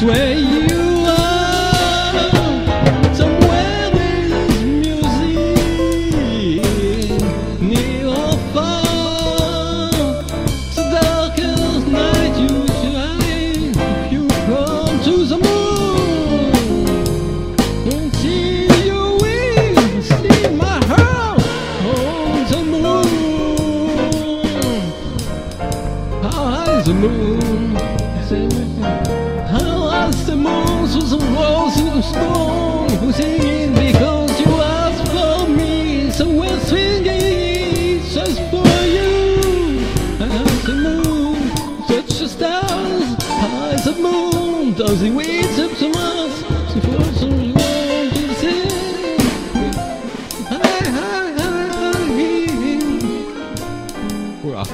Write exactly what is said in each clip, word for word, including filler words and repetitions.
where you are. Somewhere there's music, near or far. So dark as night you shine. If you come to the moon, until you will see my heart on the moon. How high is the moon? How high is the moon? Through the walls, through the storm. Who's singing because you asked for me? So we're swinging just for you. How is the moon? Touch the stars. How is the moon? Does it wait up to us? So for some you want to sing. High, high, high, high. Hurrah.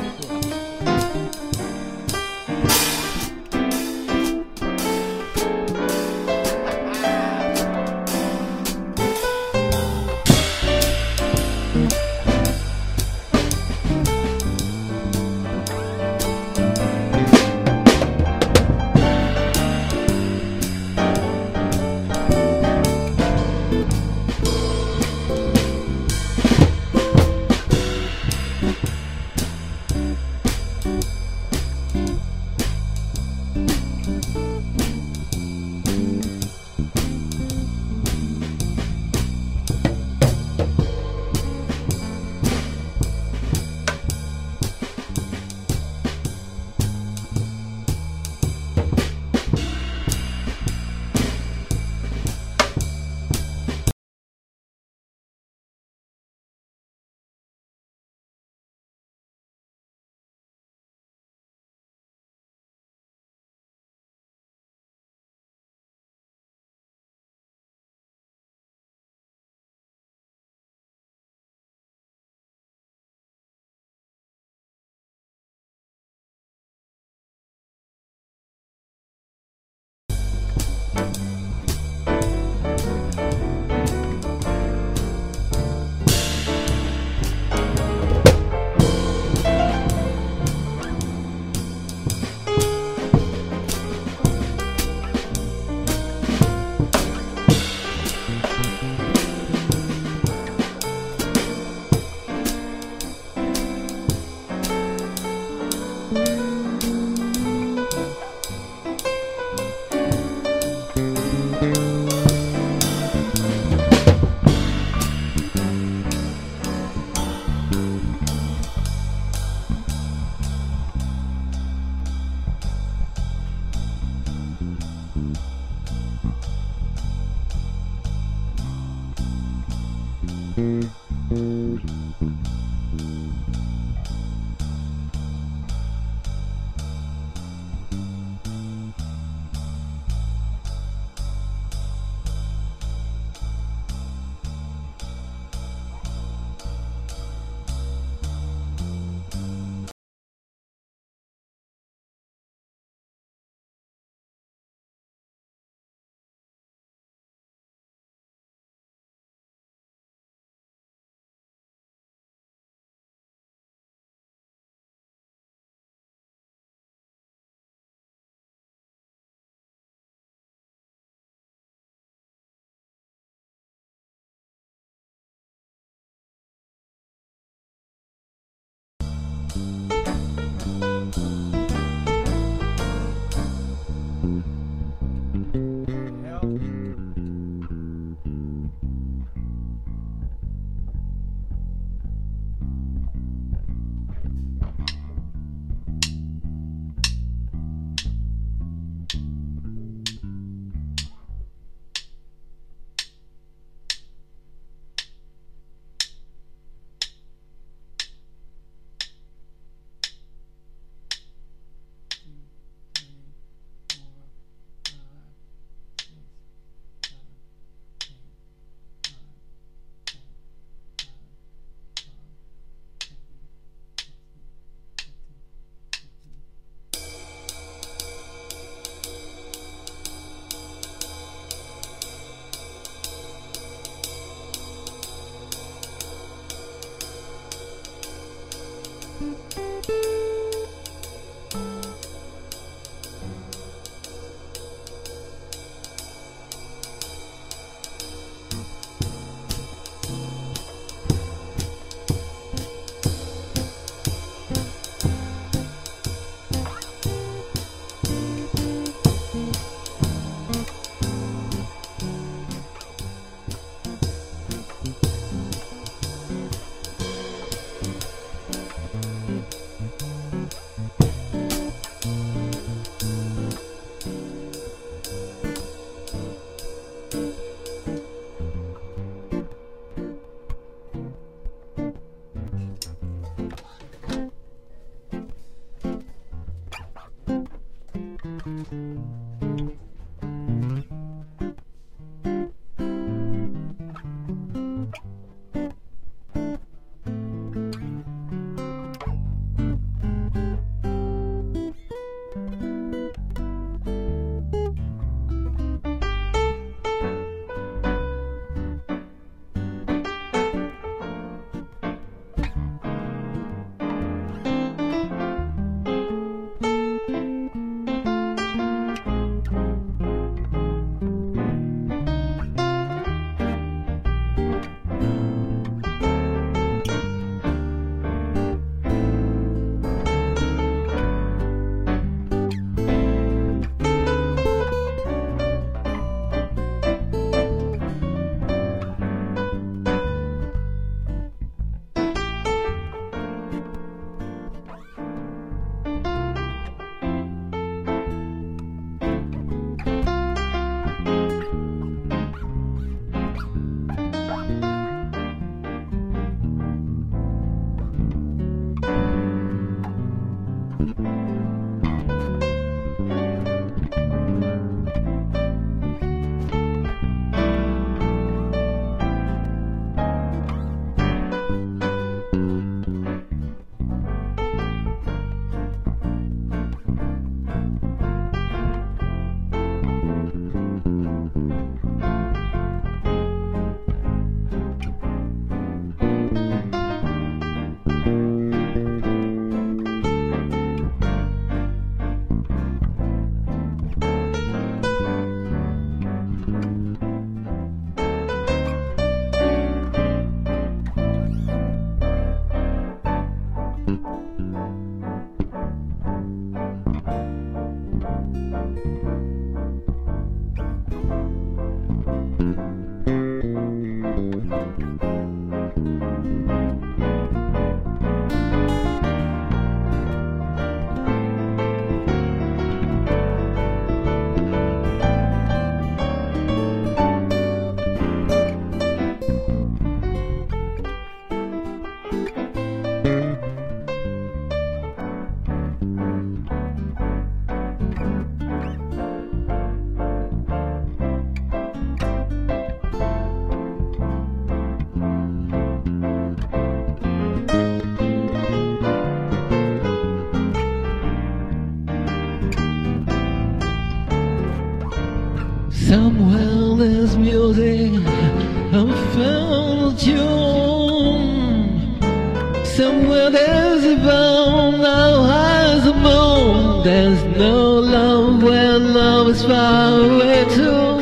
Somewhere there's music, I'm found a tune. Somewhere there's a bone, now highs the moon. There's no love when love is far away too.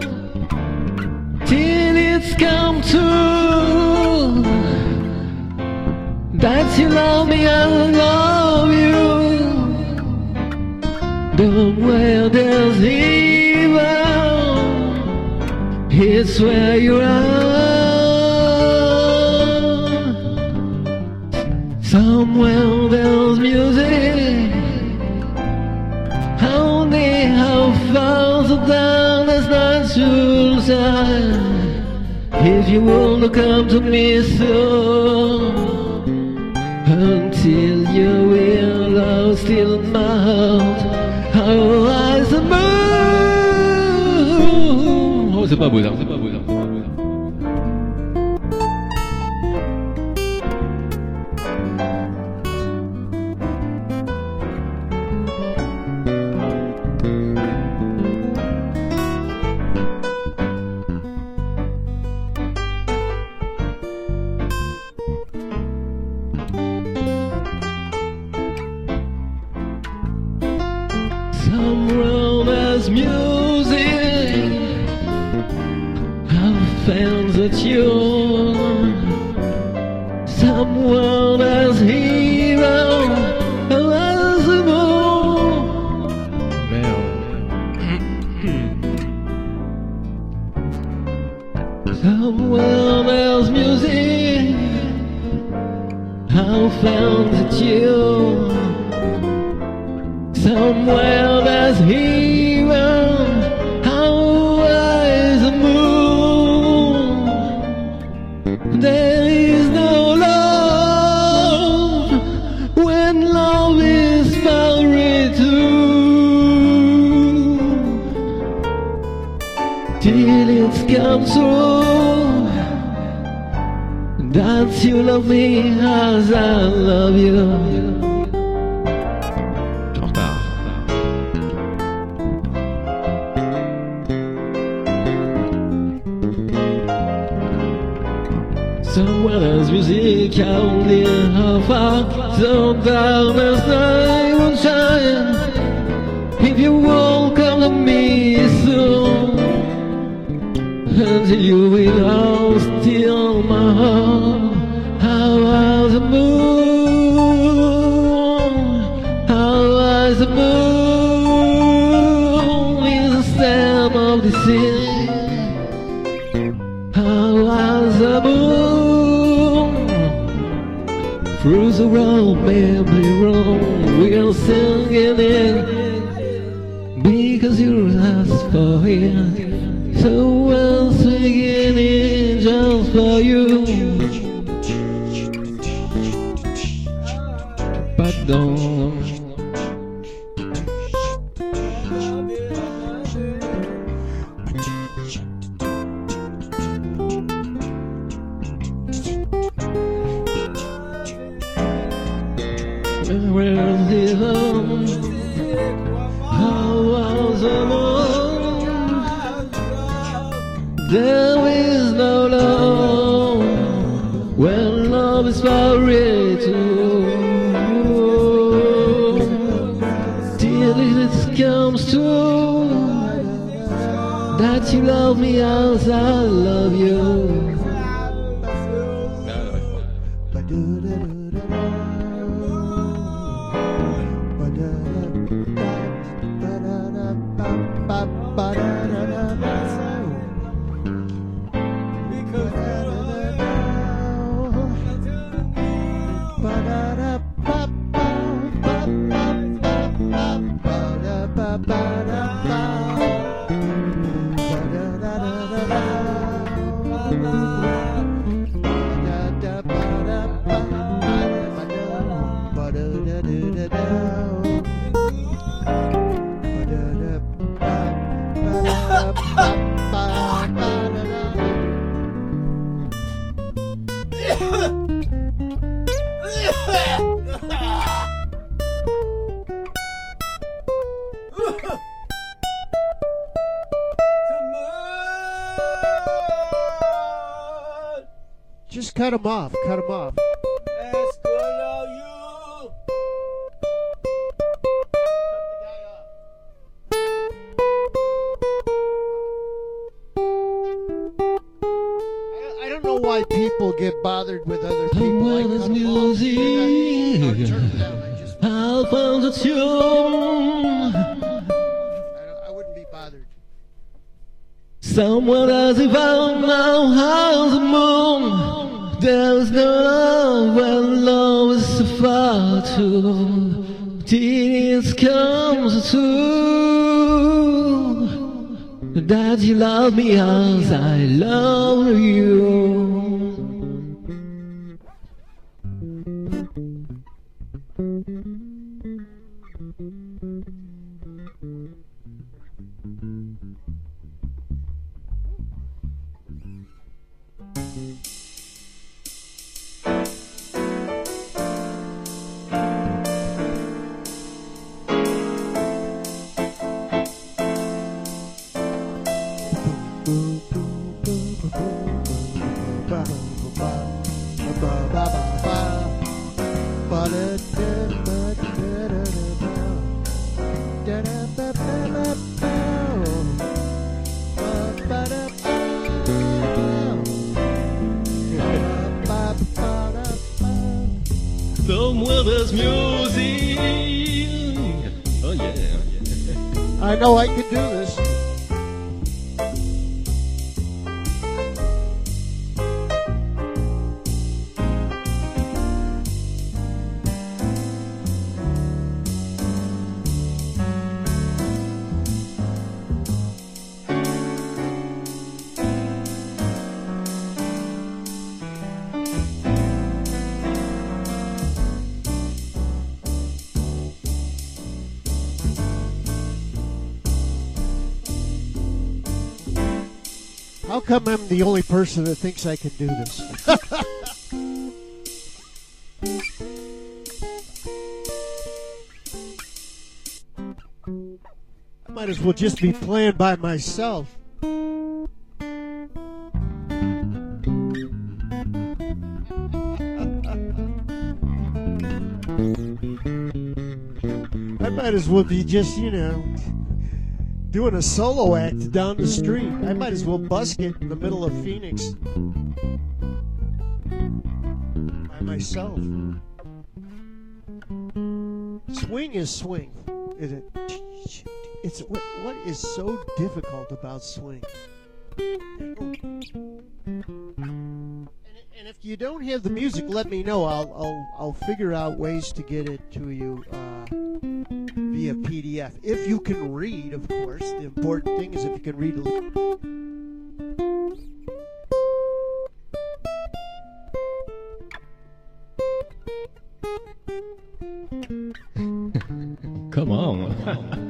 Till it's come true that you love me, I love you. The where there's evil, it's where you are. Somewhere there's music, only how far so down that's not true side. If you want to come to me soon, until you will lost in my heart, our eyes are moved. Oh, c'est pas beau ça, c'est pas beau ça, c'est pas beau ça. Somewhere there's music, our fans are tuned. Somewhere there's hero, there's the moon. Somewhere there's music, our fans are tuned. Somewhere there's hero, our eyes are moon. There is no love when love is far too. Till it's come true that you love me as I love you. Somewhere there's music, only how far. Sometimes there's night will shine. If you won't come to me soon, until you will all steal my heart. How was the moon? How was the moon? Is the sound of the sea. How was the moon? Through the road, memory road, we're singing it because you asked for it. So we're singing it just for you. But don't Where live on? I was alone. There is no love when love is far too. Till it comes to that you love me as I love you. Just cut him off, cut him off. Let's go now, you. I don't know why people get bothered with other people. Well, I it's cut 'em off. music. I'll turn it down. I just, I'll find the tune. I, don't, I wouldn't be bothered. Someone has found now how the moon. There's no love when love is so far too. Till it comes to that you love me as I love you. Somewhere there's music. Oh yeah. I know I can do this. How come I'm the only person that thinks I can do this? I might as well just be playing by myself. I might as well be just, you know, doing a solo act down the street. I might as well busk it in the middle of Phoenix by myself. Swing is swing. Is it? It's what? What is so difficult about swing? And if you don't have the music, let me know. I'll I'll I'll figure out ways to get it to you uh, via P D F. If you can read, of course. The important thing is if you can read a little. Come on.